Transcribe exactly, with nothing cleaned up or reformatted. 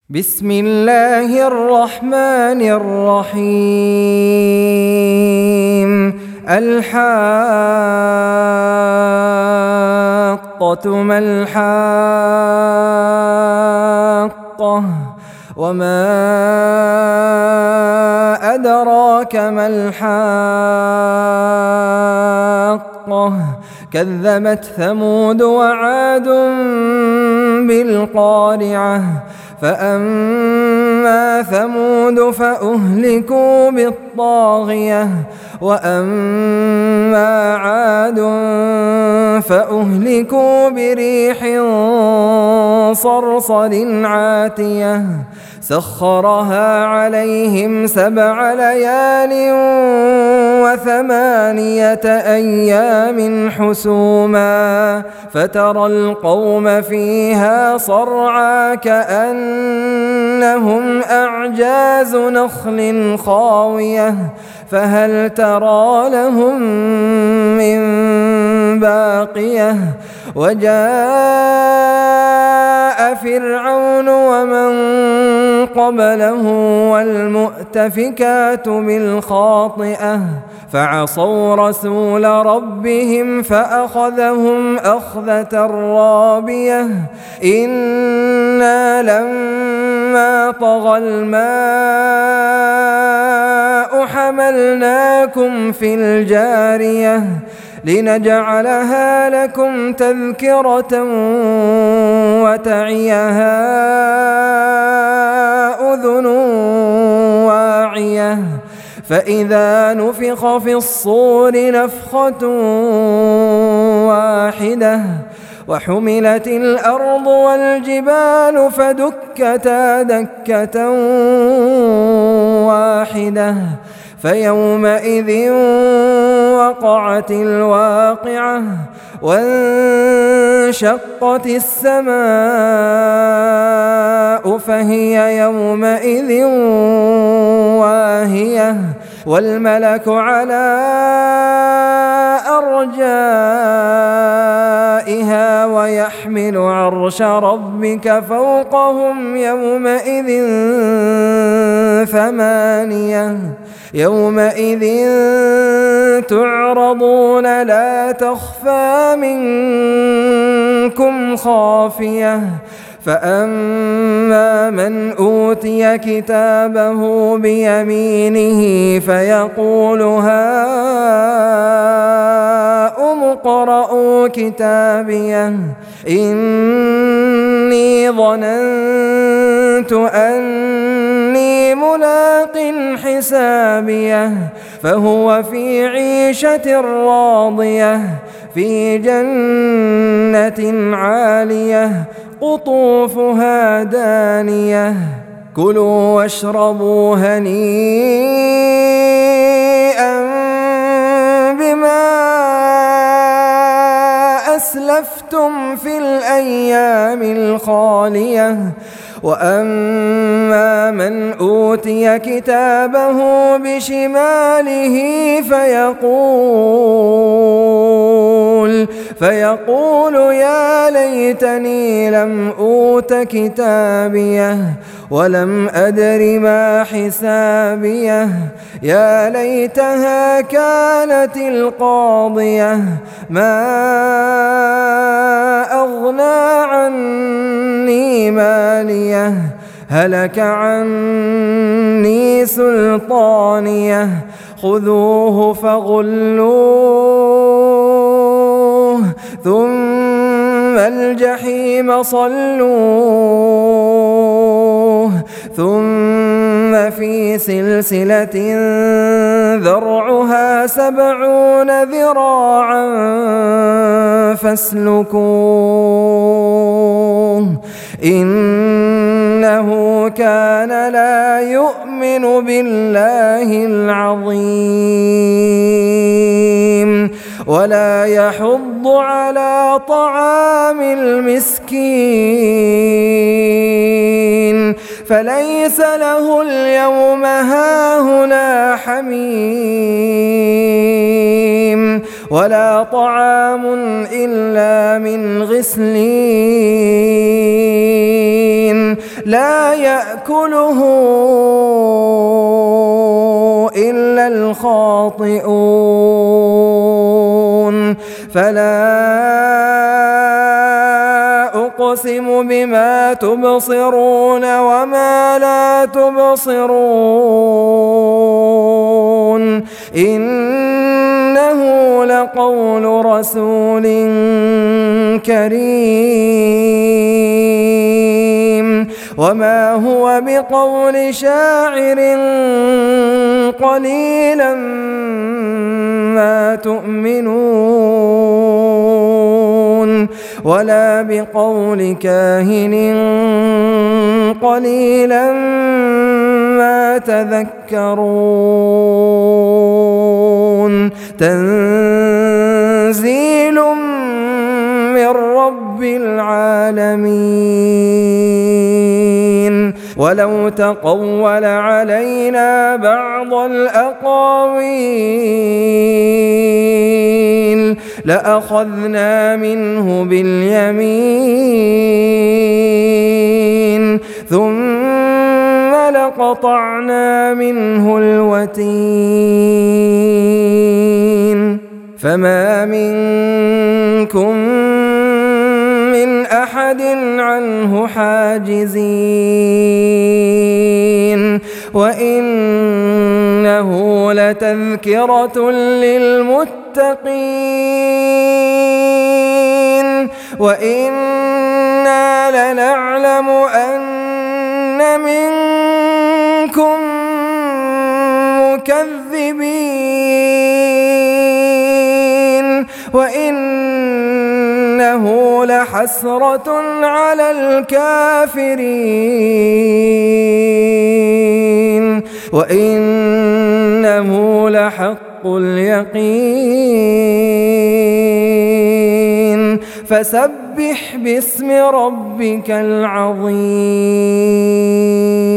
بسم الله الرحمن الرحيم. الحاقة ما الحاقة وما أدراك ما الحاقة كذبت ثمود وعاد بالقارعة فأما ثمود فأهلكوا بالطاغية وأما عاد فأهلكوا بريح صرصر عاتية سخرها عليهم سبع ليال وثمانية أيام حسوما فترى القوم فيها صرعى كأنهم أعجاز نخل خاوية فهل ترى لهم من باقية وجاء فرعون ومن قبله والمؤتفكات بالخاطئة فعصوا رسول ربهم فأخذهم أخذة رابية إنا لما طغى الماء حملناكم في الجارية لنجعلها لكم تذكرة وتعيها أذن واعية فإذا نفخ في الصور نفخة واحدة وحملت الأرض والجبال فدكتا دكة واحدة فيومئذ وقعت الواقعة وانشقت السماء فهي يومئذ واهية والملك على أرجائها ويحمل عرش ربك فوقهم يومئذ ثمانية يومئذ تعرضون لا تخفى منكم خافية فأما من أوتي كتابه بيمينه فيقول هاؤم اقرءوا كتابيه إني ظننت أني ملاق حسابيه فهو في عيشة راضية في جنة عالية قطوفها دانية كلوا واشربوا هنيئا بما أسلفتم في الأيام الخالية وأما من أوتي كتابه بشماله فيقول فيقول يا ليتني لم أوت كتابيه ولم أدر ما حسابيه يا ليتها كانت القاضية ما أغنى عني ماليه هلك عني سلطانيه خذوه فغلوه ثم الجحيم صلوه ثم في سلسلة ذرعها سبعون ذراعا فاسلكوه إنه كان لا يؤمن بالله العظيم ولا يحض على طعام المسكين فليس له اليوم هاهنا حميم ولا طعام إلا من غسلين لا يأكله إلا الخاطئون فلا أقسم بما تبصرون وما لا تبصرون إنه لقول رسول كريم وما هو بقول شاعر قليلا ما تؤمنون ولا بقول كاهن قليلا ما تذكرون تنزيل من رب العالمين ولو تقول علينا بعض الأقاويل لأخذنا منه باليمين ثم لقطعنا منه الوتين فما منكم من أحد عنه حاجزين وإنه لتذكرة للمتقين وإنا لنعلم أن منكم مكذبين وإنه لحسرة على الكافرين وإنه لحق اليقين فسبح باسم ربك العظيم.